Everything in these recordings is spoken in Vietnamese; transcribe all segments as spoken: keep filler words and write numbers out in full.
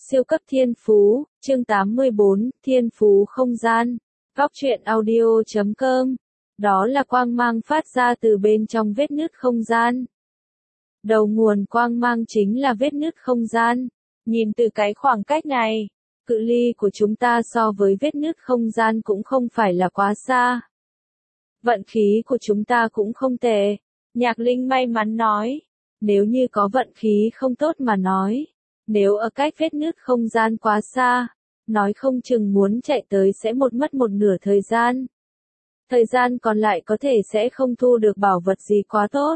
Siêu cấp thiên phú, chương tám mươi bốn, thiên phú không gian. Góc truyện audio chấm com. Đó là quang mang phát ra từ bên trong vết nứt không gian. Đầu nguồn quang mang chính là vết nứt không gian. Nhìn từ cái khoảng cách này, cự ly của chúng ta so với vết nứt không gian cũng không phải là quá xa. Vận khí của chúng ta cũng không tệ. Nhạc Linh may mắn nói. Nếu như có vận khí không tốt mà nói. Nếu ở cách vết nứt không gian quá xa, nói không chừng muốn chạy tới sẽ một mất một nửa thời gian. Thời gian còn lại có thể sẽ không thu được bảo vật gì quá tốt.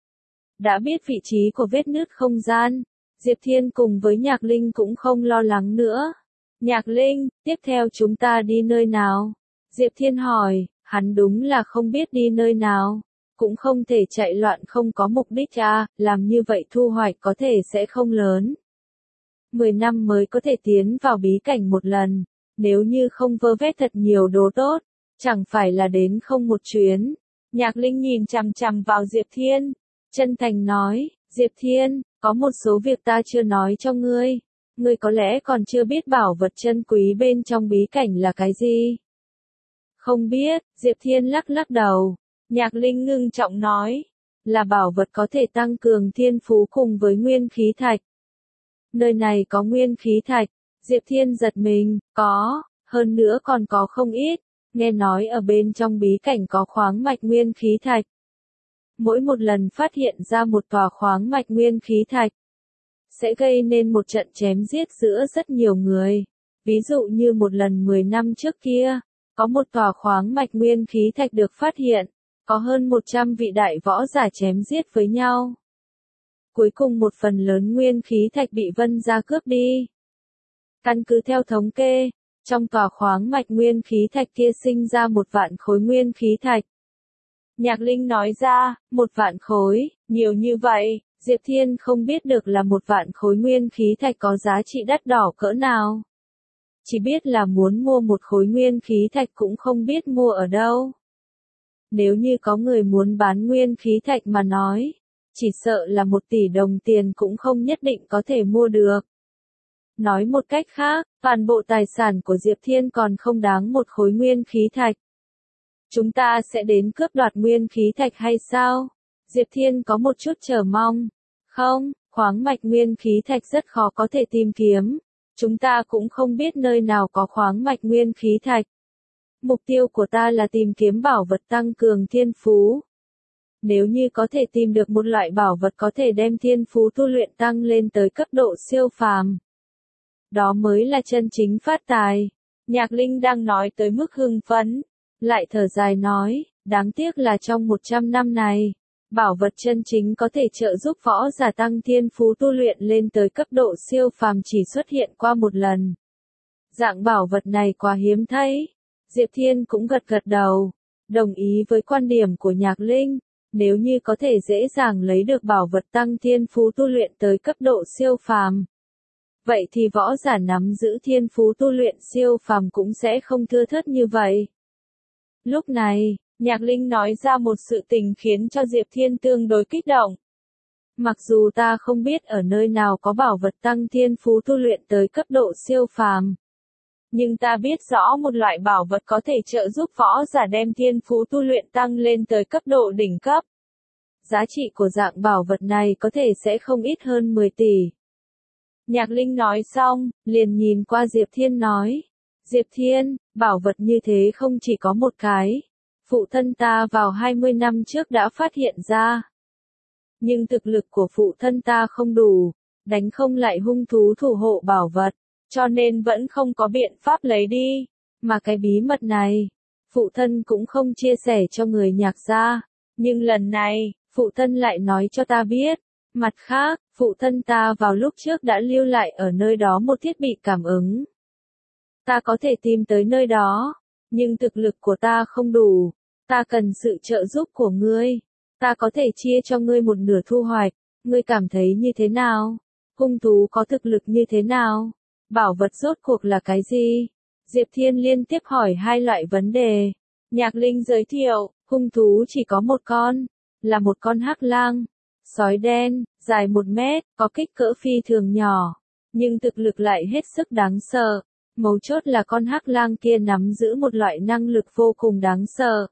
Đã biết vị trí của vết nứt không gian, Diệp Thiên cùng với Nhạc Linh cũng không lo lắng nữa. Nhạc Linh, tiếp theo chúng ta đi nơi nào? Diệp Thiên hỏi, hắn đúng là không biết đi nơi nào. Cũng không thể chạy loạn không có mục đích à, làm như vậy thu hoạch có thể sẽ không lớn. Mười năm mới có thể tiến vào bí cảnh một lần, nếu như không vơ vét thật nhiều đồ tốt, chẳng phải là đến không một chuyến. Nhạc Linh nhìn chằm chằm vào Diệp Thiên, chân thành nói, Diệp Thiên, có một số việc ta chưa nói cho ngươi, ngươi có lẽ còn chưa biết bảo vật chân quý bên trong bí cảnh là cái gì. Không biết, Diệp Thiên lắc lắc đầu, Nhạc Linh ngưng trọng nói, là bảo vật có thể tăng cường thiên phú cùng với nguyên khí thạch. Nơi này có nguyên khí thạch, Diệp Thiên giật mình, có, hơn nữa còn có không ít, nghe nói ở bên trong bí cảnh có khoáng mạch nguyên khí thạch. Mỗi một lần phát hiện ra một tòa khoáng mạch nguyên khí thạch, sẽ gây nên một trận chém giết giữa rất nhiều người. Ví dụ như một lần mười năm trước kia, có một tòa khoáng mạch nguyên khí thạch được phát hiện, có hơn một trăm vị đại võ giả chém giết với nhau. Cuối cùng một phần lớn nguyên khí thạch bị Vân gia cướp đi. Căn cứ theo thống kê, trong tòa khoáng mạch nguyên khí thạch kia sinh ra một vạn khối nguyên khí thạch. Nhạc Linh nói ra, một vạn khối, nhiều như vậy, Diệp Thiên không biết được là một vạn khối nguyên khí thạch có giá trị đắt đỏ cỡ nào. Chỉ biết là muốn mua một khối nguyên khí thạch cũng không biết mua ở đâu. Nếu như có người muốn bán nguyên khí thạch mà nói, chỉ sợ là một tỷ đồng tiền cũng không nhất định có thể mua được. Nói một cách khác, toàn bộ tài sản của Diệp Thiên còn không đáng một khối nguyên khí thạch. Chúng ta sẽ đến cướp đoạt nguyên khí thạch hay sao? Diệp Thiên có một chút chờ mong. Không, khoáng mạch nguyên khí thạch rất khó có thể tìm kiếm. Chúng ta cũng không biết nơi nào có khoáng mạch nguyên khí thạch. Mục tiêu của ta là tìm kiếm bảo vật tăng cường thiên phú. Nếu như có thể tìm được một loại bảo vật có thể đem thiên phú tu luyện tăng lên tới cấp độ siêu phàm. Đó mới là chân chính phát tài. Nhạc Linh đang nói tới mức hưng phấn. Lại thở dài nói, đáng tiếc là trong một trăm năm này, bảo vật chân chính có thể trợ giúp võ giả tăng thiên phú tu luyện lên tới cấp độ siêu phàm chỉ xuất hiện qua một lần. Dạng bảo vật này quá hiếm thấy. Diệp Thiên cũng gật gật đầu, đồng ý với quan điểm của Nhạc Linh. Nếu như có thể dễ dàng lấy được bảo vật tăng thiên phú tu luyện tới cấp độ siêu phàm, vậy thì võ giả nắm giữ thiên phú tu luyện siêu phàm cũng sẽ không thưa thớt như vậy. Lúc này, Nhạc Linh nói ra một sự tình khiến cho Diệp Thiên tương đối kích động. Mặc dù ta không biết ở nơi nào có bảo vật tăng thiên phú tu luyện tới cấp độ siêu phàm, nhưng ta biết rõ một loại bảo vật có thể trợ giúp võ giả đem thiên phú tu luyện tăng lên tới cấp độ đỉnh cấp. Giá trị của dạng bảo vật này có thể sẽ không ít hơn mười tỷ. Nhạc Linh nói xong, liền nhìn qua Diệp Thiên nói. Diệp Thiên, bảo vật như thế không chỉ có một cái. Phụ thân ta vào hai mươi năm trước đã phát hiện ra. Nhưng thực lực của phụ thân ta không đủ, đánh không lại hung thú thủ hộ bảo vật. Cho nên vẫn không có biện pháp lấy đi, mà cái bí mật này, phụ thân cũng không chia sẻ cho người Nhạc gia, nhưng lần này, phụ thân lại nói cho ta biết. Mặt khác, phụ thân ta vào lúc trước đã lưu lại ở nơi đó một thiết bị cảm ứng. Ta có thể tìm tới nơi đó, nhưng thực lực của ta không đủ, ta cần sự trợ giúp của ngươi, ta có thể chia cho ngươi một nửa thu hoạch, ngươi cảm thấy như thế nào? Hung thú có thực lực như thế nào? Bảo vật rốt cuộc là cái gì? Diệp Thiên liên tiếp hỏi hai loại vấn đề. Nhạc Linh giới thiệu, hung thú chỉ có một con, là một con hắc lang, sói đen, dài một mét, có kích cỡ phi thường nhỏ. nhưng thực lực lại hết sức đáng sợ. Mấu chốt là con hắc lang kia nắm giữ một loại năng lực vô cùng đáng sợ.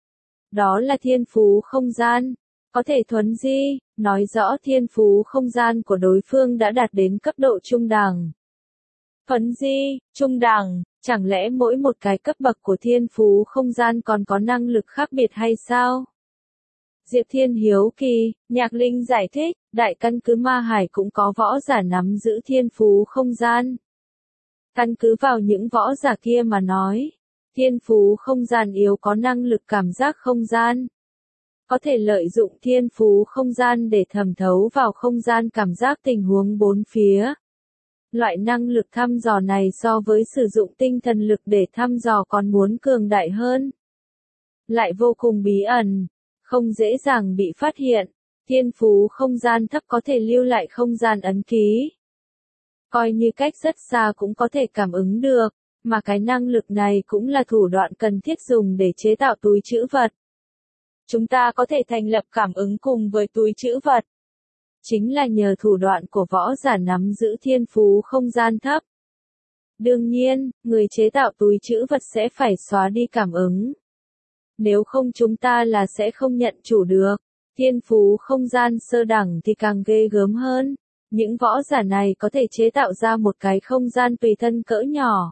Đó là thiên phú không gian. Có thể thuấn di, nói rõ thiên phú không gian của đối phương đã đạt đến cấp độ trung đẳng. Thuấn di, trung đẳng, chẳng lẽ mỗi một cái cấp bậc của thiên phú không gian còn có năng lực khác biệt hay sao? Diệp Thiên hiếu kỳ, Nhạc Linh giải thích, đại căn cứ Ma Hải cũng có võ giả nắm giữ thiên phú không gian. Căn cứ vào những võ giả kia mà nói, thiên phú không gian yếu có năng lực cảm giác không gian. Có thể lợi dụng thiên phú không gian để thẩm thấu vào không gian cảm giác tình huống bốn phía. Loại năng lực thăm dò này so với sử dụng tinh thần lực để thăm dò còn muốn cường đại hơn. Lại vô cùng bí ẩn, không dễ dàng bị phát hiện. Thiên phú không gian thấp có thể lưu lại không gian ấn ký. Coi như cách rất xa cũng có thể cảm ứng được, mà cái năng lực này cũng là thủ đoạn cần thiết dùng để chế tạo túi trữ vật. Chúng ta có thể thành lập cảm ứng cùng với túi trữ vật. Chính là nhờ thủ đoạn của võ giả nắm giữ thiên phú không gian thấp. Đương nhiên, người chế tạo túi trữ vật sẽ phải xóa đi cảm ứng. Nếu không chúng ta là sẽ không nhận chủ được. Thiên phú không gian sơ đẳng thì càng ghê gớm hơn. Những võ giả này có thể chế tạo ra một cái không gian tùy thân cỡ nhỏ.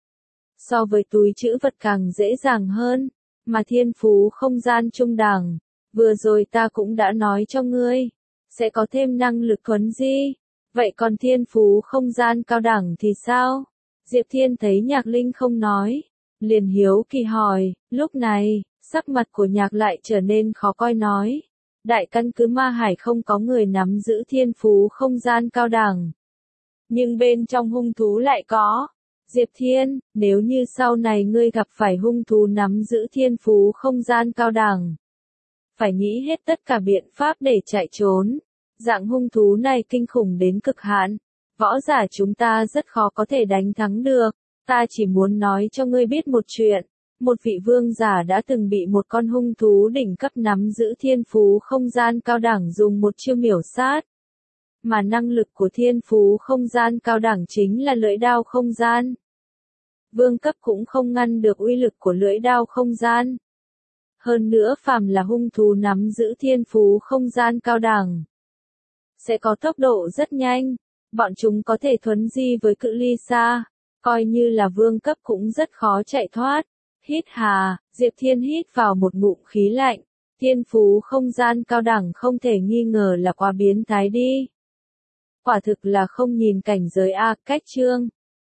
So với túi trữ vật càng dễ dàng hơn. Mà thiên phú không gian trung đẳng, vừa rồi ta cũng đã nói cho ngươi, sẽ có thêm năng lực thuấn di. Vậy còn thiên phú không gian cao đẳng thì sao? Diệp Thiên thấy Nhạc Linh không nói, liền hiếu kỳ hỏi, lúc này, sắc mặt của Nhạc lại trở nên khó coi nói. Đại căn cứ Ma Hải không có người nắm giữ thiên phú không gian cao đẳng. Nhưng bên trong hung thú lại có. Diệp Thiên, nếu như sau này ngươi gặp phải hung thú nắm giữ thiên phú không gian cao đẳng, phải nghĩ hết tất cả biện pháp để chạy trốn. Dạng hung thú này kinh khủng đến cực hạn, võ giả chúng ta rất khó có thể đánh thắng được. Ta chỉ muốn nói cho ngươi biết một chuyện, một vị vương giả đã từng bị một con hung thú đỉnh cấp nắm giữ thiên phú không gian cao đẳng dùng một chiêu miểu sát. Mà năng lực của thiên phú không gian cao đẳng chính là lưỡi đao không gian. Vương cấp cũng không ngăn được uy lực của lưỡi đao không gian. Hơn nữa phàm là hung thú nắm giữ thiên phú không gian cao đẳng, sẽ có tốc độ rất nhanh, bọn chúng có thể thuấn di với cự ly xa, coi như là vương cấp cũng rất khó chạy thoát. Hít hà, Diệp Thiên hít vào một ngụm khí lạnh, thiên phú không gian cao đẳng không thể nghi ngờ là quá biến thái đi. Quả thực là không nhìn cảnh giới a, cách chương.